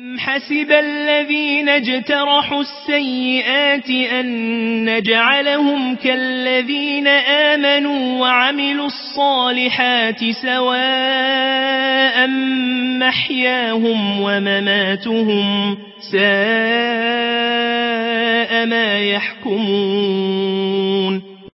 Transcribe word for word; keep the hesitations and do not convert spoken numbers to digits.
أم حسب الذين اجترحوا السيئات أن نجعلهم كالذين آمنوا وعملوا الصالحات سواء محياهم ومماتهم ساء ما يحكمون